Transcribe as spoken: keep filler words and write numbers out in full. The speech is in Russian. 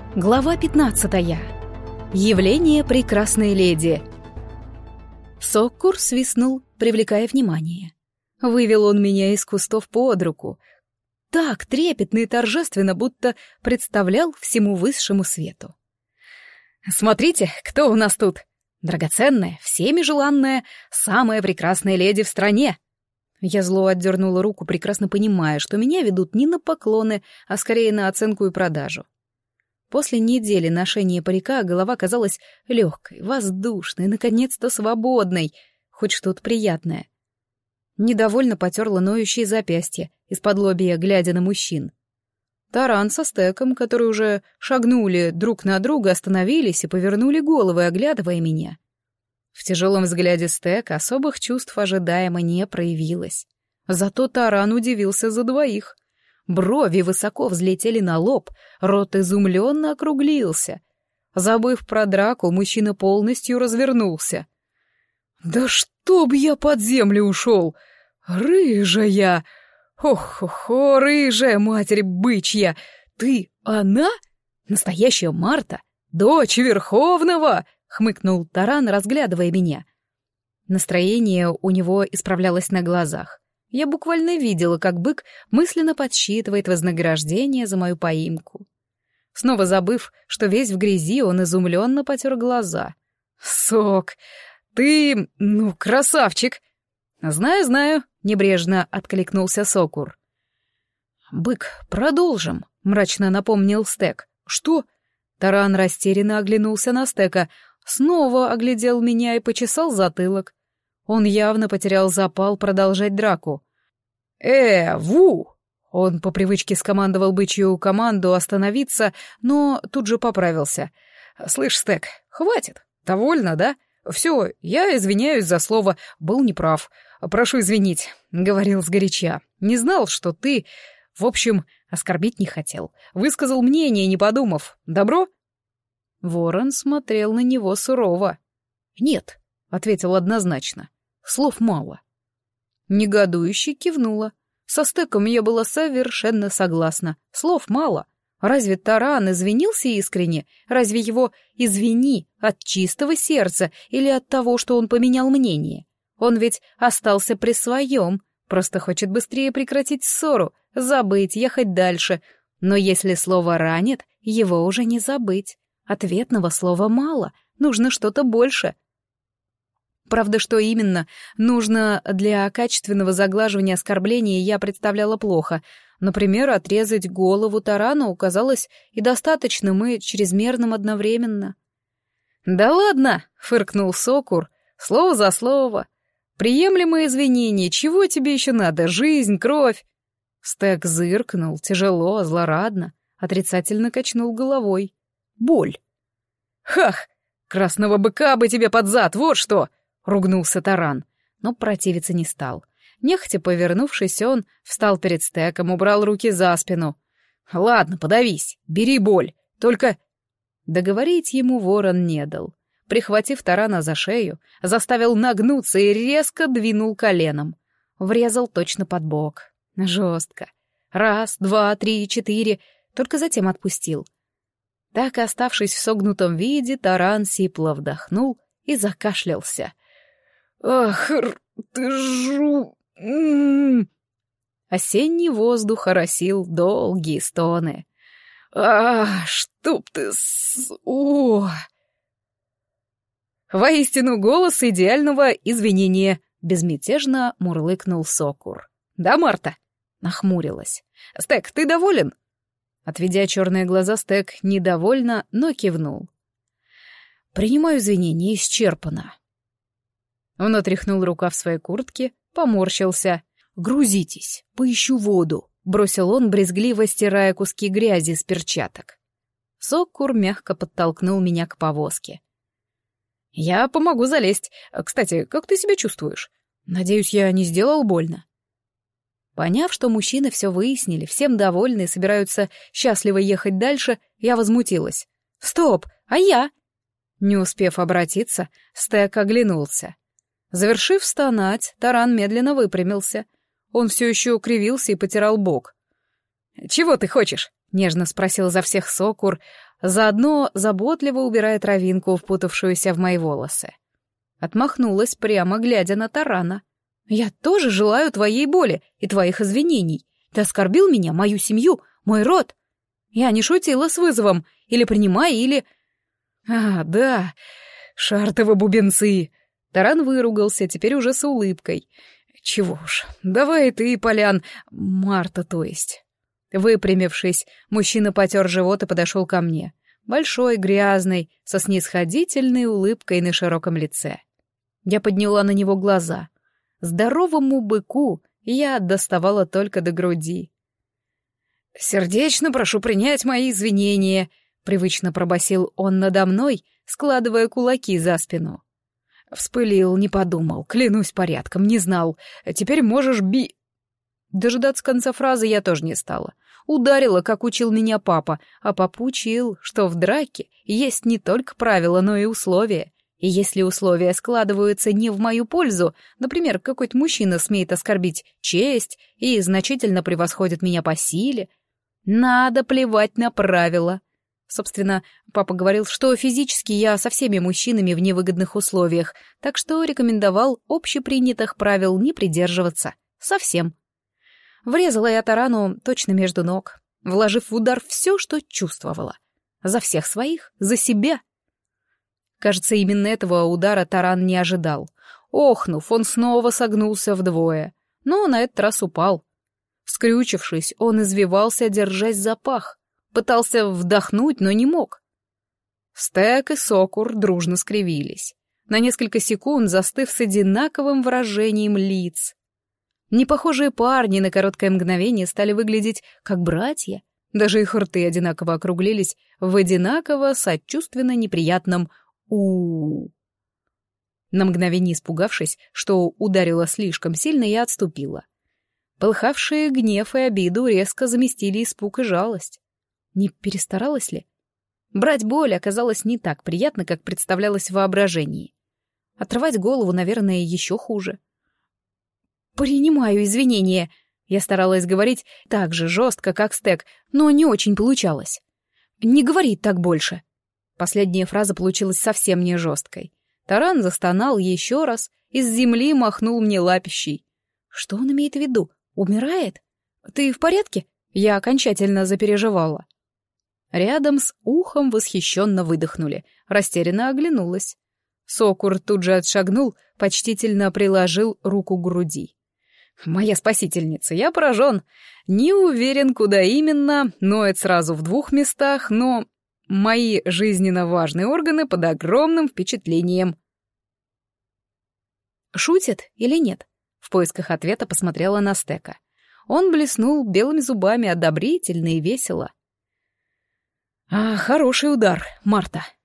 Глава пятнадцатая. Явление прекрасной леди. Соккур свистнул, привлекая внимание. Вывел он меня из кустов под руку. Так трепетно и торжественно, будто представлял всему высшему свету. «Смотрите, кто у нас тут! Драгоценная, всеми желанная, самая прекрасная леди в стране!» Я зло отдернула руку, прекрасно понимая, что меня ведут не на поклоны, а скорее на оценку и продажу. После недели ношения парика голова казалась легкой, воздушной, наконец-то свободной, хоть что-то приятное. Недовольно потерла ноющие запястья, из-под лобья глядя на мужчин. Таран со Стеком, которые уже шагнули друг на друга, остановились и повернули головы, оглядывая меня. В тяжелом взгляде Стека особых чувств ожидаемо не проявилось. Зато Таран удивился за двоих. Брови высоко взлетели на лоб, рот изумленно округлился. Забыв про драку, мужчина полностью развернулся. «Да чтоб я под землю ушел! Рыжая! Ох-хо-хо, рыжая матерь бычья! Ты она? Настоящая Марта? Дочь Верховного?» — хмыкнул Таран, разглядывая меня. Настроение у него исправлялось на глазах. Я буквально видела, как бык мысленно подсчитывает вознаграждение за мою поимку. Снова забыв, что весь в грязи, он изумленно потер глаза. «Сок, ты, ну, красавчик!» «Знаю, знаю», — небрежно откликнулся Сокур. «Бык, продолжим», — мрачно напомнил Стек. «Что?» Таран растерянно оглянулся на Стека, снова оглядел меня и почесал затылок. Он явно потерял запал продолжать драку. «Э, Ву!» Он по привычке скомандовал бычью команду остановиться, но тут же поправился. «Слышь, Стек, хватит. Довольно, да? Все, я извиняюсь за слово, был неправ. Прошу извинить», — говорил сгоряча. «Не знал, что ты... В общем, оскорбить не хотел. Высказал мнение, не подумав. Добро?» Ворон смотрел на него сурово. «Нет», — ответил однозначно. «Слов мало». Негодующе кивнула. Со Стеком я была совершенно согласна. Слов мало. Разве Таран извинился искренне? Разве его «извини» от чистого сердца или от того, что он поменял мнение? Он ведь остался при своем, просто хочет быстрее прекратить ссору, забыть, ехать дальше. Но если слово ранит, его уже не забыть. Ответного слова мало, нужно что-то больше. Правда, что именно нужно для качественного заглаживания оскорбления, я представляла плохо. Например, отрезать голову Тарану казалось и достаточным, и чрезмерным одновременно. «Да ладно!» — фыркнул Сокур. «Слово за слово. Приемлемые извинения. Чего тебе еще надо? Жизнь, кровь!» Стек зыркнул, тяжело, злорадно, отрицательно качнул головой. «Боль!» «Хах! Красного быка бы тебе под зад, вот что!» — ругнулся Таран, но противиться не стал. Нехотя повернувшись, он встал перед Стеком, убрал руки за спину. «Ладно, подавись, бери боль, только...» Договорить ему ворон не дал. Прихватив Тарана за шею, заставил нагнуться и резко двинул коленом. Врезал точно под бок. Жестко. Раз, два, три, четыре, только затем отпустил. Так, оставшись в согнутом виде, Таран сипло вдохнул и закашлялся. «Ах, ты жу...» м-м-м. Осенний воздух оросил долгие стоны. «Ах, чтоб ты с... о!» Воистину голос идеального извинения, безмятежно мурлыкнул Сокур. «Да, Марта?» — нахмурилась. «Стек, ты доволен?» Отведя черные глаза, Стек недовольно, но кивнул. «Принимаю извинения, исчерпано». Он отряхнул рукав своей куртки, поморщился. «Грузитесь, поищу воду», — бросил он, брезгливо стирая куски грязи с перчаток. Сокур мягко подтолкнул меня к повозке. «Я помогу залезть. Кстати, как ты себя чувствуешь? Надеюсь, я не сделал больно?» Поняв, что мужчины все выяснили, всем довольны и собираются счастливо ехать дальше, я возмутилась. «Стоп, а я?» Не успев обратиться, Стек оглянулся. Завершив стонать, Таран медленно выпрямился. Он все еще кривился и потирал бок. «Чего ты хочешь?» — нежно спросил за всех Сокур, заодно заботливо убирая травинку, впутавшуюся в мои волосы. Отмахнулась, прямо глядя на Тарана. «Я тоже желаю твоей боли и твоих извинений. Ты оскорбил меня, мою семью, мой род. Я не шутила с вызовом. Или принимай, или...» «А, да, шартовы бубенцы!» Таран выругался, теперь уже с улыбкой. «Чего уж, давай ты, Полян, Марта, то есть». Выпрямившись, мужчина потер живот и подошел ко мне. Большой, грязный, со снисходительной улыбкой на широком лице. Я подняла на него глаза. Здоровому быку я доставала только до груди. «Сердечно прошу принять мои извинения», — привычно пробасил он надо мной, складывая кулаки за спину. Вспылил, не подумал, клянусь порядком, не знал. Теперь можешь би... Дожидаться конца фразы я тоже не стала. Ударила, как учил меня папа, а папа учил, что в драке есть не только правила, но и условия. И если условия складываются не в мою пользу, например, какой-то мужчина смеет оскорбить честь и значительно превосходит меня по силе, надо плевать на правила. Собственно, папа говорил, что физически я со всеми мужчинами в невыгодных условиях, так что рекомендовал общепринятых правил не придерживаться. Совсем. Врезала я Тарану точно между ног, вложив в удар все, что чувствовала. За всех своих, за себя. Кажется, именно этого удара Таран не ожидал. Охнув, он снова согнулся вдвое, но на этот раз упал. Скрючившись, он извивался, держась за пах. Пытался вдохнуть, но не мог. Стек и Сокур дружно скривились, на несколько секунд застыв с одинаковым выражением лиц. Непохожие парни на короткое мгновение стали выглядеть как братья. Даже их рты одинаково округлились в одинаково сочувственно неприятном «у-у-у». На мгновение испугавшись, что ударила слишком сильно, я отступила. Полыхавшие гнев и обиду резко заместили испуг и жалость. Не перестаралась ли? Брать боль оказалось не так приятно, как представлялось в воображении. Отрывать голову, наверное, еще хуже. «Принимаю извинения», — я старалась говорить так же жестко, как Стек, но не очень получалось. «Не говори так больше». Последняя фраза получилась совсем не жесткой. Таран застонал еще раз, из земли махнул мне лапищей. Что он имеет в виду? Умирает? Ты в порядке? Я окончательно запереживала. Рядом с ухом восхищенно выдохнули, растерянно оглянулась. Сокур тут же отшагнул, почтительно приложил руку к груди. «Моя спасительница, я поражен. Не уверен, куда именно, ноет сразу в двух местах, но мои жизненно важные органы под огромным впечатлением». «Шутит или нет?» В поисках ответа посмотрела на Стека. Он блеснул белыми зубами одобрительно и весело. «А, хороший удар, Марта»,